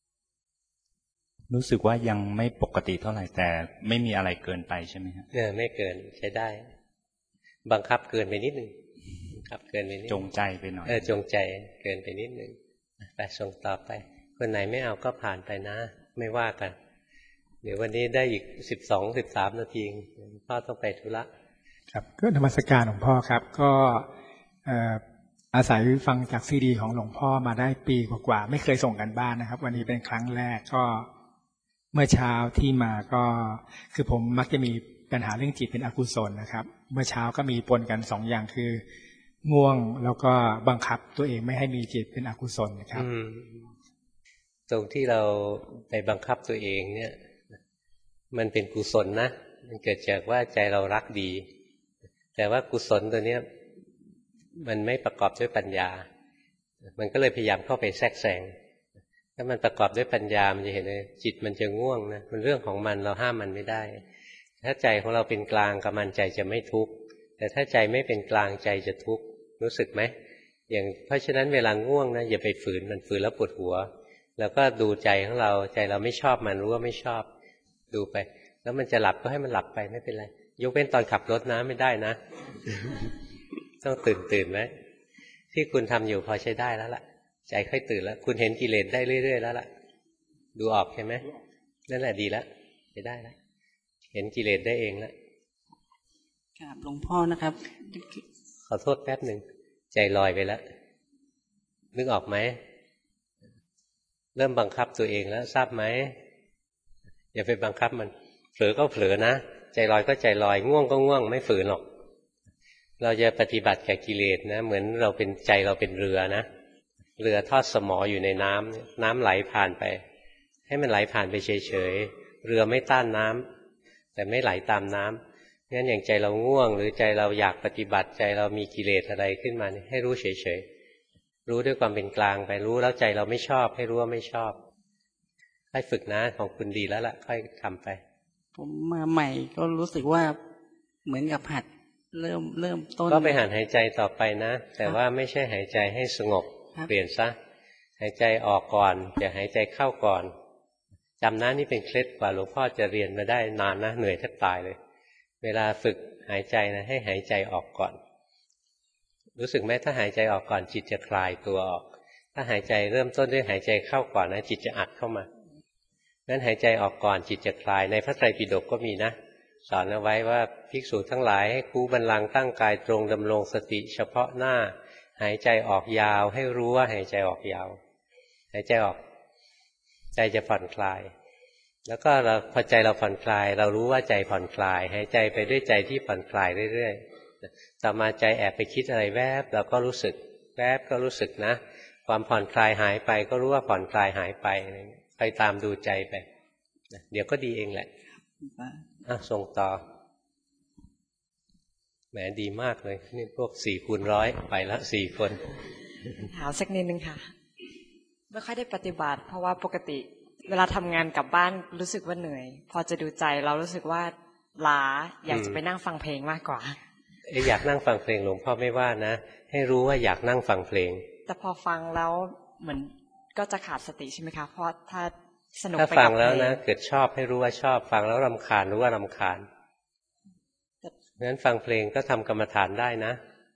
รู้สึกว่ายังไม่ปกติเท่าไหร่แต่ไม่มีอะไรเกินไปใช่ไหมครับเออไม่เกินใช้ได้บังคับเกินไปนิดนึงบังคับเกินไปนิดจงใจไปหน่อยเออจงใจเกินไปนิดนึงไปส่งต่อไปคนไหนไม่เอาก็ผ่านไปนะไม่ว่ากันเดี๋ยววันนี้ได้อีกสิบสองสิบสามนาทีพ่อต้องไปธุระครับก็นมัสการหลวงพ่อครับก็อาศัยฟังจากซีดีของหลวงพ่อมาได้ปีกว่าๆไม่เคยส่งกันบ้านนะครับวันนี้เป็นครั้งแรกก็เมื่อเช้าที่มาก็คือผมมักจะมีปัญหาเรื่องจิตเป็นอกุศลนะครับเมื่อเช้าก็มีปนกันสองอย่างคือง่วงแล้วก็บังคับตัวเองไม่ให้มีจิตเป็นอกุศลนะครับตรงที่เราไปบังคับตัวเองเนี่ยมันเป็นกุศลนะมันเกิดจากว่าใจเรารักดีแต่ว่ากุศลตัวเนี้ยมันไม่ประกอบด้วยปัญญามันก็เลยพยายามเข้าไปแทรกแซงถ้ามันประกอบด้วยปัญญามันจะเห็นเลยจิตมันจะง่วงนะมันเรื่องของมันเราห้ามมันไม่ได้ถ้าใจของเราเป็นกลางกับมันใจจะไม่ทุกข์แต่ถ้าใจไม่เป็นกลางใจจะทุกข์รู้สึกไหมอย่างเพราะฉะนั้นเวลาง่วงนะอย่าไปฝืนมันฝืนแล้วปวดหัวแล้วก็ดูใจของเราใจเราไม่ชอบมันรู้ว่าไม่ชอบดูไปแล้วมันจะหลับก็ให้มันหลับไปไม่เป็นไรยกเว้นตอนขับรถนะไม่ได้นะต้องตื่นตื่นไว้ที่คุณทำอยู่พอใช้ได้แล้วล่ะใจค่อยตื่นแล้วคุณเห็นกิเลสได้เรื่อยๆแล้วล่ะดูออกใช่ไหมนั่นแหละดีแล้วใช้ได้แล้วเห็นกิเลสได้เองแล้วครับหลวงพ่อนะครับขอโทษแป๊บหนึ่งใจลอยไปแล้วนึกออกไหมเริ่มบังคับตัวเองแล้วทราบไหมอย่าไปบังคับมันเผลอก็เผลอนะใจลอยก็ใจลอยง่วงก็ง่วงไม่ฝืนหรอกเราจะปฏิบัติแก่กิเลสนะเหมือนเราเป็นใจเราเป็นเรือนะเรือทอดสมออยู่ในน้ำน้ำไหลผ่านไปให้มันไหลผ่านไปเฉยๆเรือไม่ต้านน้ำแต่ไม่ไหลตามน้ำงั้นอย่างใจเราง่วงหรือใจเราอยากปฏิบัติใจเรามีกิเลสอะไรขึ้นมาให้รู้เฉยๆรู้ด้วยความเป็นกลางไปรู้แล้วใจเราไม่ชอบให้รู้ว่าไม่ชอบค่อยฝึกนะของคุณดีแล้วล่ะค่อยทำไปผมมาใหม่ก็รู้สึกว่าเหมือนกับหัดเริ่มเริ่มต้นก็ไปหัดหายใจต่อไปนะแต่ว่าไม่ใช่หายใจให้สงบเปลี่ยนซะหายใจออกก่อนอย่าหายใจเข้าก่อนจำนะนี่เป็นเคล็ดกว่าหลวงพ่อจะเรียนมาได้นานนะเหนื่อยแทบตายเลยเวลาฝึกหายใจนะให้หายใจออกก่อนรู้สึกไหมถ้าหายใจออกก่อนจิตจะคลายตัวออกถ้าหายใจเริ่มต้นด้วยหายใจเข้าก่อนนะจิตจะอัดเข้ามางั้นหายใจออกก่อนจิตจะคลายในพระไตรปิฎกก็มีนะสอนเอาไว้ว่าภิกษุทั้งหลายให้คูบัลลังก์ตั้งกายตรงดำรงสติเฉพาะหน้าหายใจออกยาวให้รู้ว่าหายใจออกยาวหายใจออกใจจะผ่อนคลายแล้วก็เราพอใจเราผ่อนคลายเรารู้ว่าใจผ่อนคลายหายใจไปด้วยใจที่ผ่อนคลายเรื่อยๆต่อมาใจแอบไปคิดอะไรแวบเราก็รู้สึกแวบก็รู้สึกนะความผ่อนคลายหายไปก็รู้ว่าผ่อนคลายหายไปไปตามดูใจไปเดี๋ยวก็ดีเองแหละอ่ะส่งต่อแหมดีมากเลยนี่พวกสี่คูณร้อยไปละสี่คนถามสักนิดนึงค่ะไม่ค่อยได้ปฏิบัติเพราะว่าปกติเวลาทำงานกลับบ้านรู้สึกว่าเหนื่อยพอจะดูใจเรารู้สึกว่าล้าอยากจะไปนั่งฟังเพลงมากกว่าเอ้ยอยากนั่งฟังเพลงหลวงพ่อไม่ว่านะให้รู้ว่าอยากนั่งฟังเพลงแต่พอฟังแล้วเหมือนก็จะขาดสติใช่ไหมคะเพราะถ้าสนุกไปกับเพลงถ้าฟังแล้วนะเกิดชอบให้รู้ว่าชอบฟังแล้วรำคาญรู้ว่ารำคาญงั้นฟังเพลงก็ทำกรรมฐานได้นะ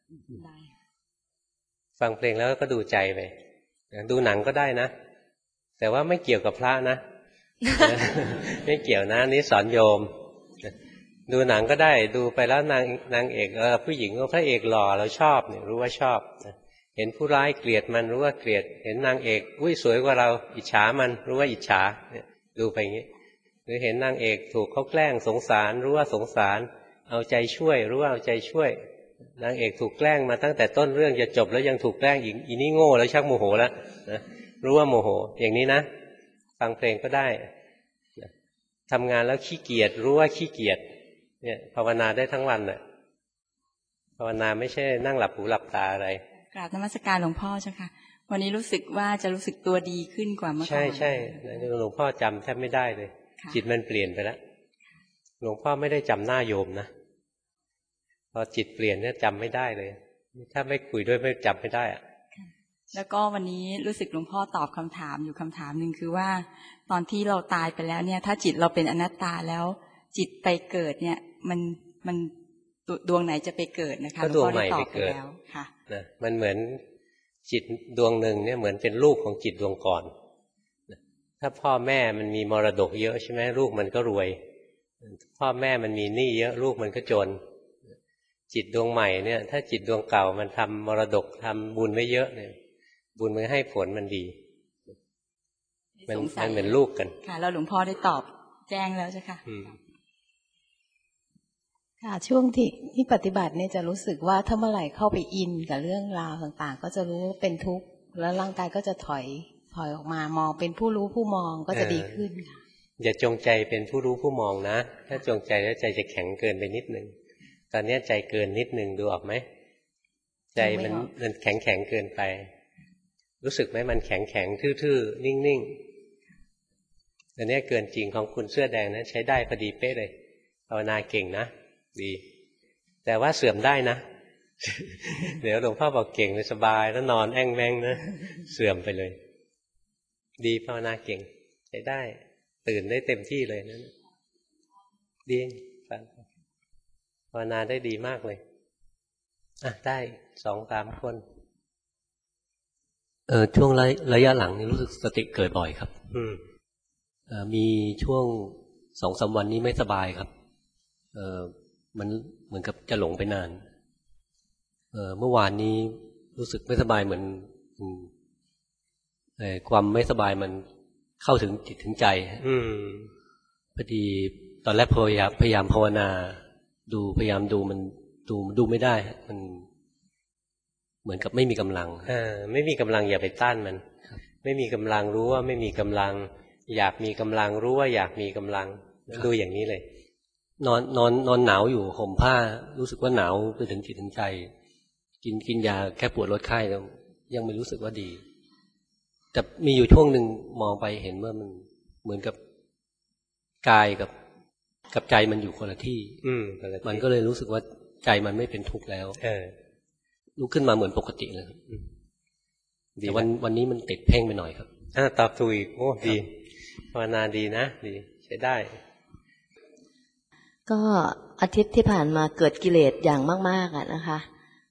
ฟังเพลงแล้วก็ดูใจไปดูหนังก็ได้นะแต่ว่าไม่เกี่ยวกับพระนะไม่เกี่ยวนะนี่สอนโยมดูหนังก็ได้ดูไปแล้วนางนางเอกเออผู้หญิงก็พระเอกหล่อเราชอบเนี่ยรู้ว่าชอบเห็นผู้ร้ายเกลียดมันรู้ว่าเกลียดเห็นนางเอกอุ้ยสวยกว่าเราอิจฉามันรู้ว่าอิจฉาเนี่ยดูไปอย่างนี้หรือเห็นนางเอกถูกเขาแกล้งสงสารรู้ว่าสงสารเอาใจช่วยรู้ว่าเอาใจช่วยนางเอกถูกแกล้งมาตั้งแต่ต้นเรื่องจะจบแล้วยังถูกแกล้งอีกอีนี่โง่แล้วชักโมโหแล้วนะรู้ว่าโมโหอย่างนี้นะฟังเพลงก็ได้ทำงานแล้วขี้เกียจรู้ว่าขี้เกียจเนี่ยภาวนาได้ทั้งวันน่ะภาวนาไม่ใช่นั่งหลับหูหลับตาอะไรกราบนมัสการหลวงพ่อเจ้าค่ะวันนี้รู้สึกว่าจะรู้สึกตัวดีขึ้นกว่าเมื่อก่อนใช่ใช่หลวงพ่อจำแทบไม่ได้เลยจิตมันเปลี่ยนไปแล้วหลวงพ่อไม่ได้จำหน้าโยมนะพอจิตเปลี่ยนเนี่ยจำไม่ได้เลยถ้าไม่คุยด้วยไม่จำไม่ได้อะแล้วก็วันนี้รู้สึกหลวงพ่อตอบคำถามอยู่คำถามหนึ่งคือว่าตอนที่เราตายไปแล้วเนี่ยถ้าจิตเราเป็นอนัตตาแล้วจิตไปเกิดเนี่ยมันมันดวงไหนจะไปเกิดนะคะก็ดวงใหม่ไปเกิดค่ะนะมันเหมือนจิตดวงหนึ่งเนี่ยเหมือนเป็นลูกของจิตดวงก่อนถ้าพ่อแม่มันมีมรดกเยอะใช่ไหมลูกมันก็รวยพ่อแม่มันมีหนี้เยอะลูกมันก็จนจิตดวงใหม่เนี่ยถ้าจิตดวงเก่ามันทำมรดกทำบุญไว้เยอะเนี่ยบุญมันให้ผลมันดีมันมันเหมือนลูกกันค่ะแล้วหลวงพ่อได้ตอบแจ้งแล้วใช่ค่ะค่ะช่วงที่ที่ปฏิบัติเนี่ยจะรู้สึกว่าถ้าเมื่อไหร่เข้าไปอินกับเรื่องราวต่างๆก็จะรู้ว่าเป็นทุกข์แล้วร่างกายก็จะถอยถอยออกมามองเป็นผู้รู้ผู้มองก็จะดีขึ้นค่ะอย่าจงใจเป็นผู้รู้ผู้มองนะถ้าจงใจแล้วใจจะแข็งเกินไปนิดนึงตอนนี้ใจเกินนิดนึงดูออกไหมใจมันมันแข็งแข็งเกินไปรู้สึกไหมมันแข็งแข็งทื่อๆนิ่งๆอันนี้เกินจริงของคุณเสื้อแดงนะใช้ได้พอดีเป๊ะเลยภาวนาเก่งนะดีแต่ว่าเสื่อมได้นะเดี๋ยวหลวงพ่อบอกเก่งเลยสบายแล้วนอนแอ่งแมงนะเสื่อมไปเลยดีภาวนาเก่งใช้ได้ตื่นได้เต็มที่เลยนั่นดีฟังภาวนาได้ดีมากเลยอ่ะได้สองสามคนเออช่วงระระยะหลังนี่รู้สึกสติเกิดบ่อยครับอืมเอ่อมีช่วงสองสามวันนี้ไม่สบายครับเออมันเหมือนกับจะหลงไปนานเออเมื่อวานนี้รู้สึกไม่สบายเหมือนเออความไม่สบายมันเข้าถึงจิตถึงใจอืมพอดีตอนแรกพยายามพยายามภาวนาดูพยายามดูมันดูดูไม่ได้มันเหมือนกับไม่มีกำลังอ่าไม่มีกำลังอย่าไปต้านมันไม่มีกำลังรู้ว่าไม่มีกำลังอยากมีกำลังรู้ว่าอยากมีกำลังดูอย่างนี้เลยนอนนอนนอนหนาวอยู่ห่มผ้ารู้สึกว่าหนาวไปถึงจิตถึงใจกินกินยาแค่ปวดลดไข้แล้วยังไม่รู้สึกว่าดีแต่มีอยู่ช่วงหนึ่งมองไปเห็นว่ามันเหมือนกับกายกับกับใจมันอยู่คนละที่อืมมันก็เลยรู้สึกว่าใจมันไม่เป็นทุกข์แล้วเออลุกขึ้นมาเหมือนปกติเลยแต่วันวันนี้มันติดเพ่งไปหน่อยครับอ่าตอบถูกอีกโอ้ดีภาวนาดีนะดีใช้ได้ก็อาทิตย์ที่ผ่านมาเกิดกิเลสอย่างมากๆอ่ะนะคะ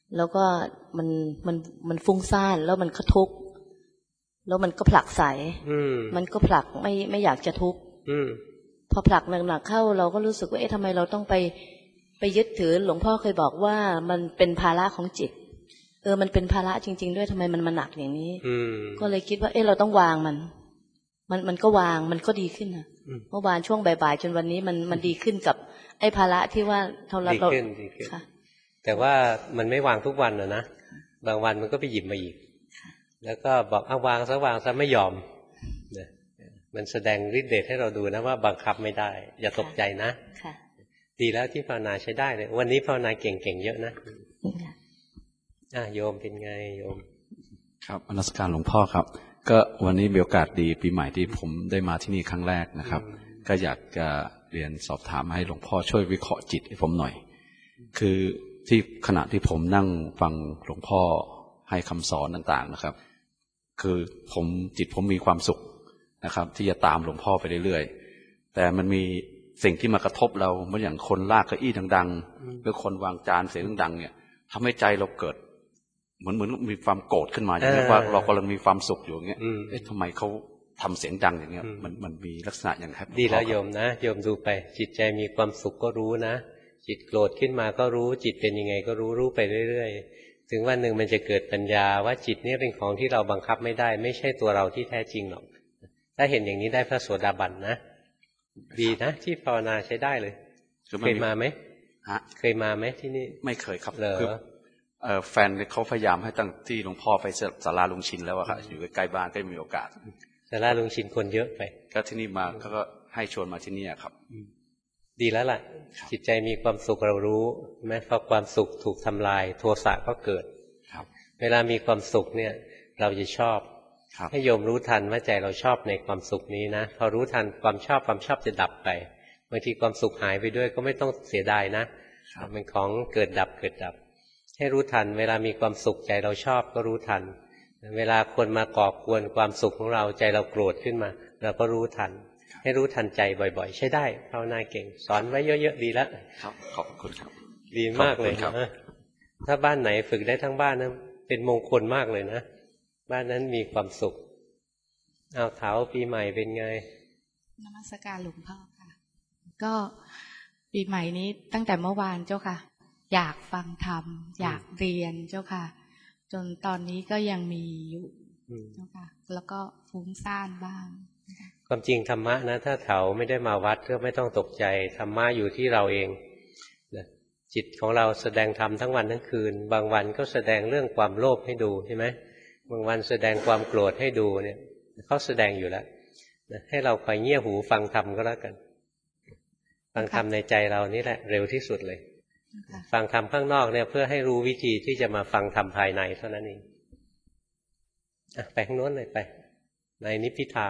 แล้วก็มันมันมันฟุ้งซ่านแล้วมันก็ทุกข์แล้วมันก็ผลักใสมันก็ผลักไม่ไม่อยากจะทุกข์พอผลักหนักๆเข้าเราก็รู้สึกว่าเอ๊ะทำไมเราต้องไปไปยึดถือหลวงพ่อเคยบอกว่ามันเป็นภาระของจิตเออมันเป็นภาระจริงๆด้วยทำไมมันมาหนักอย่างนี้ก็เลยคิดว่าเอ๊ะเราต้องวางมันมันมันก็วางมันก็ดีขึ้นนะเมื่อวานช่วงบ่ายๆจนวันนี้มันมันดีขึ้นกับไอ้ภาระที่ว่าเราเราดีขึ้นดีขึ้นแต่ว่ามันไม่วางทุกวันนะนะบางวันมันก็ไปหยิบมาอีกแล้วก็บอกเอาวางซะวางซะไม่ยอมเนี่ยมันแสดงฤทธิ์เดชให้เราดูนะว่าบังคับไม่ได้อย่าตกใจนะดีแล้วที่ภาวนาใช้ได้เลยวันนี้ภาวนาเก่งๆเยอะนะอ่ะโยมเป็นไงโยมครับนมัสการหลวงพ่อครับก็วันนี้มีโอกาสดีปีใหม่ที่ผมได้มาที่นี่ครั้งแรกนะครับก็อยากจะเรียนสอบถามให้หลวงพ่อช่วยวิเคราะห์จิตให้ผมหน่อยคือที่ขณะที่ผมนั่งฟังหลวงพ่อให้คำสอนต่างๆนะครับคือผมจิตผมมีความสุขนะครับที่จะตามหลวงพ่อไปเรื่อยๆแต่มันมีสิ่งที่มากระทบเราเหมือนอย่างคนลากเก้าอี้ดังๆหรือคนวางจานเสียงดังๆเนี่ยทำให้ใจเราเกิดเหมือนเหมือนมีความโกรธขึ้นมาอย่างนี้ว่าเรากำลังมีความสุขอยู่อย่างเงี้ยเอ๊ะทำไมเขาทำเสียงดังอย่างเงี้ยมันมันมีลักษณะอย่างไรดีแล้วโยมนะโยมดูไปจิตใจมีความสุขก็รู้นะจิตโกรธขึ้นมาก็รู้จิตเป็นยังไงก็รู้รู้ไปเรื่อยๆถึงวันหนึ่งมันจะเกิดปัญญาว่าจิตนี่เป็นของที่เราบังคับไม่ได้ไม่ใช่ตัวเราที่แท้จริงหรอกถ้าเห็นอย่างนี้ได้พระโสดาบันนะดีนะที่ภาวนาใช้ได้เลยเคยมาไหมเคยมาไหมที่นี่ไม่เคยครับเหรอแฟนเขาพยายามให้ตั้งที่หลวงพ่อไปศาลาลุงชินแล้วอะค่ะอยู่ใกล้บ้านก็มีโอกาสศาลาลุงชินคนเยอะไปก็ที่นี่มาเขาก็ให้ชวนมาที่นี่ครับดีแล้วล่ะจิตใจมีความสุขเรารู้แม้พอความสุขถูกทำลายโทสะก็เกิดเวลามีความสุขเนี่ยเราจะชอบให้โยมรู้ทันว่าใจเราชอบในความสุขนี้นะพอรู้ทันความชอบความชอบจะดับไปบางทีความสุขหายไปด้วยก็ไม่ต้องเสียดายนะเป็นของเกิดดับเกิดดับให้รู้ทันเวลามีความสุขใจเราชอบก็รู้ทันเวลาคนมาก่อกวนความสุขของเราใจเราโกรธขึ้นมาเราก็รู้ทันให้รู้ทันใจบ่อยๆใช้ได้ภาวนาเก่งสอนไว้เยอะๆดีแล้วครับขอบคุณครับดีมากเลยนะถ้าบ้านไหนฝึกได้ทั้งบ้านนะเป็นมงคลมากเลยนะบ้านนั้นมีความสุขเอาเท้าปีใหม่เป็นไงนมัสการหลวงพ่อค่ะก็ปีใหม่นี้ตั้งแต่เมื่อวานเจ้าค่ะอยากฟังธรรมอยากเรียนเจ้าค่ะจนตอนนี้ก็ยังมีอยู่เจ้าค่ะแล้วก็ฟุ้งซ่านบ้างความจริงธรรมะนะถ้าเถาไม่ได้มาวัดก็ไม่ต้องตกใจธรรมะอยู่ที่เราเองนะจิตของเราแสดงธรรมทั้งวันทั้งคืนบางวันก็แสดงเรื่องความโลภให้ดูใช่ไหมบางวันแสดงความโกรธให้ดูเนี่ยเขาแสดงอยู่แล้วนะให้เราคอยเงี่ยหูฟังธรรมก็แล้วกันฟังธรรมในใจเรานี่แหละเร็วที่สุดเลยฟังธรรมข้างนอกเนี่ยเพื่อให้รู้วิธีที่จะมาฟังธรรมภายในเท่านั้นเองอ่ะไปข้างโน้นเลยไปในนิพพิทา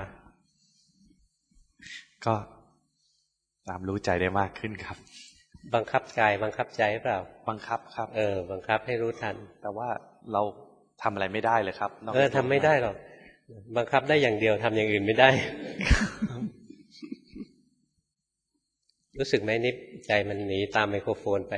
ก็ตามรู้ใจได้มากขึ้นครับบังคับกายบังคับใจเปล่าบังคับครับเออบังคับให้รู้ทันแต่ว่าเราทำอะไรไม่ได้เลยครับเออทำไม่ได้หรอกบังคับได้อย่างเดียวทำอย่างอื่นไม่ได้ รู้สึกไหมนิพใจมันหนีตามไมโครโฟนไป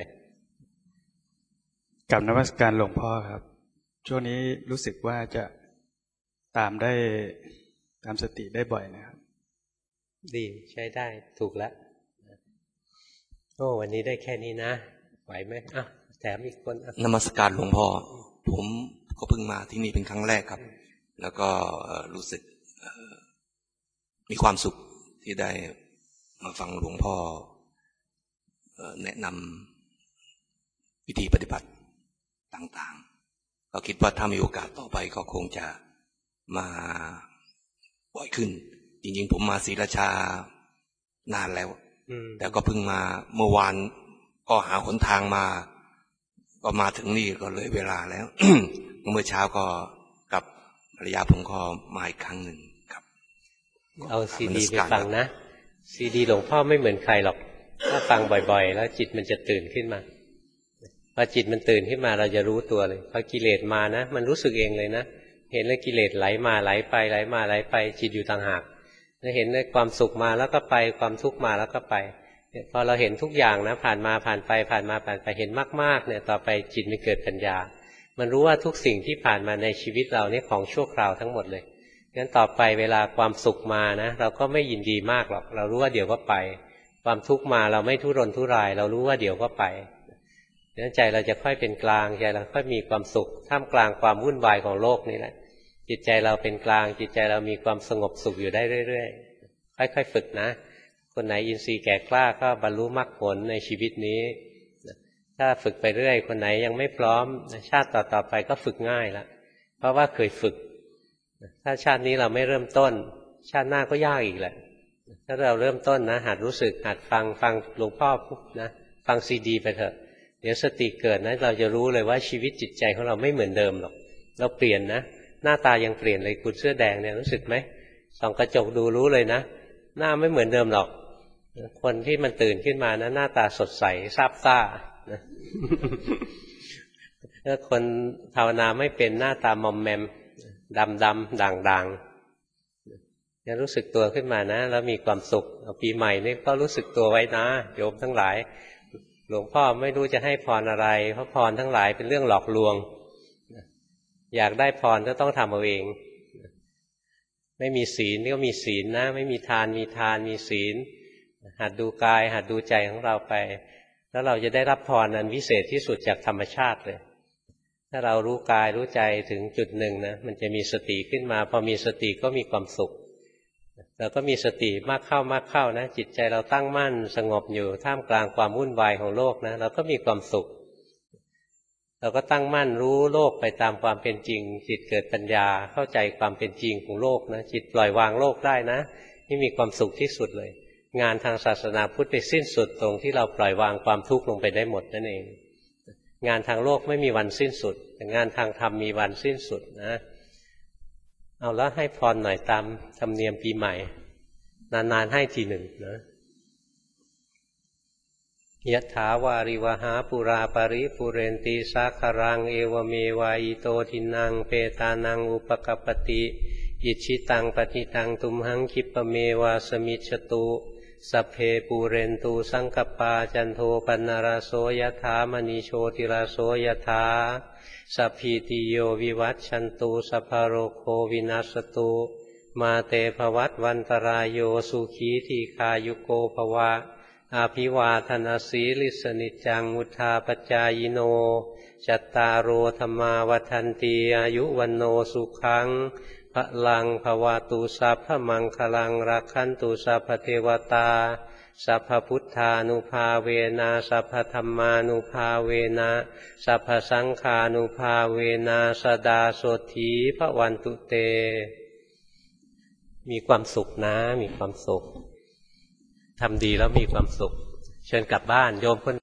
กับนมัสการหลวงพ่อครับช่วงนี้รู้สึกว่าจะตามได้ตามสติได้บ่อยนะครับดีใช้ได้ถูกแล้วโอ้วันนี้ได้แค่นี้นะไหวไหมอ่ะแถมอีกคนนมัสการหลวงพ่อผมก็เพิ่งมาที่นี่เป็นครั้งแรกครับแล้วก็รู้สึกมีความสุขที่ได้มาฟังหลวงพ่อแนะนำวิธีปฏิบัติต่างๆก็คิดว่าถ้ามีโอกาสต่อไปก็คงจะมาบ่อยขึ้นจริงๆผมมาศรีราชานานแล้วแต่ก็เพิ่งมาเมื่อวานก็หาหนทางมาก็มาถึงนี่ก็เลยเวลาแล้ว เมื่อเช้าก็กับภรรยาผมก็มาอีกครั้งหนึ่งครับเอาซีดีไปฟังนะซีดีหลวงพ่อไม่เหมือนใครหรอกถ้าฟังบ่อยๆแล้วจิตมันจะตื่นขึ้นมาพอจิตมันตื่นขึ้นมาเราจะรู้ตัวเลยพอกิเลสมานะมันรู้สึกเองเลยนะเห็นเลยกิเลสไหลมาไหลไปไหลมาไหลไปจิตอยู่ต่างหากแล้วเห็นเลยความสุขมาแล้วก็ไปความทุกข์มาแล้วก็ไปพอเราเห็นทุกอย่างนะผ่านมาผ่านไปผ่านมาผ่านไปเห็นมากๆเนี่ยต่อไปจิตมันเกิดปัญญามันรู้ว่าทุกสิ่งที่ผ่านมาในชีวิตเราเนี่ยของชั่วคราวทั้งหมดเลยงั้นต่อไปเวลาความสุขมานะเราก็ไม่ยินดีมากหรอกเรารู้ว่าเดี๋ยวก็ไปความทุกข์มาเราไม่ทุรนทุรายเรารู้ว่าเดี๋ยวก็ไปงั้นใจเราจะค่อยเป็นกลางใจเราค่อยมีความสุขท่ามกลางความวุ่นวายของโลกนี่แหละจิตใจเราเป็นกลางจิตใจเรามีความสงบสุขอยู่ได้เรื่อยๆค่อยๆฝึกนะคนไหนอินทรีย์แก่กล้าก็บรรลุมรรคผลในชีวิตนี้ถ้าฝึกไปเรื่อยคนไหนยังไม่พร้อมชาติต่อๆไปก็ฝึกง่ายละเพราะว่าเคยฝึกถ้าชาตินี้เราไม่เริ่มต้นชาติหน้าก็ยากอีกแหละถ้าเราเริ่มต้นนะหัดรู้สึกหัดฟังฟังหลวงพ่อนะฟังซีดีไปเถอะเดี๋ยวสติเกิดนะเราจะรู้เลยว่าชีวิตจิตใจของเราไม่เหมือนเดิมหรอกเราเปลี่ยนนะหน้าตายังเปลี่ยนเลยคุณเสื้อแดงเนี่ยรู้สึกไหมส่องกระจกดูรู้เลยนะหน้าไม่เหมือนเดิมหรอกคนที่มันตื่นขึ้นมานะหน้าตาสดใสซาบซ่านะถ้าคนภาวนาไม่เป็นหน้าตามอมแมมดำดำด่างด่างจะรู้สึกตัวขึ้นมานะแล้วมีความสุขเอาปีใหม่นี่ก็รู้สึกตัวไว้นะโยมทั้งหลายหลวงพ่อไม่รู้จะให้พรอะไรเพราะพรทั้งหลายเป็นเรื่องหลอกลวงอยากได้พรก็ต้องทำเอาเองไม่มีศีลก็มีศีลนะไม่มีทานมีทานมีศีลหัดดูกายหัดดูใจของเราไปแล้วเราจะได้รับพรอันวิเศษที่สุดจากธรรมชาติเลยถ้าเรารู้กายรู้ใจถึงจุดหนึ่งนะมันจะมีสติขึ้นมาพอมีสติก็มีความสุขเราก็มีสติมากเข้ามากเข้านะจิตใจเราตั้งมั่นสงบอยู่ท่ามกลางความวุ่นวายของโลกนะเราก็มีความสุขเราก็ตั้งมั่นรู้โลกไปตามความเป็นจริงจิตเกิดปัญญาเข้าใจความเป็นจริงของโลกนะจิตปล่อยวางโลกได้นะนี่มีความสุขที่สุดเลยงานทางศาสนาพุทธไปสิ้นสุดตรงที่เราปล่อยวางความทุกข์ลงไปได้หมดนั่นเองงานทางโลกไม่มีวันสิ้นสุดแต่งานทางธรรมมีวันสิ้นสุดนะเอาแล้วให้พรหน่อยตามธรรมเนียมปีใหม่นานๆให้ทีหนึ่งนะยะถาวาริวหาปุราปริปุเรนติสาคารังเอวเมวะอิโตทินังเปตานังอุปกัปปติอิชิตังปฏิตังตุมหังคิปเมวะสมิจฉตุสัพเพปูเรนตูสังคปาจันโทปนารโสยถามณีโชติราโสยถาสัพพิติโยวิวัชชันตุสัพพโรโควินัสตุมาเตภวัตวันตรายโยสุขีทีคายุโกภวะอาภิวาทนาสีลิสนิจังมุทาปจายโนจัตตารโอธรรมาวัฏันติอายุวันโนสุขังพลังภวตุสัพพมังคลังรักขันตุสัพพเทวตาสัพพพุทธานุภาเวนะสัพพธัมมานุภาเวนะสัพพสังฆานุภาเวนะสดาโสถีพระวันตุเตมีความสุขนะมีความสุขทำดีแล้วมีความสุขเชิญกลับบ้านโยมคน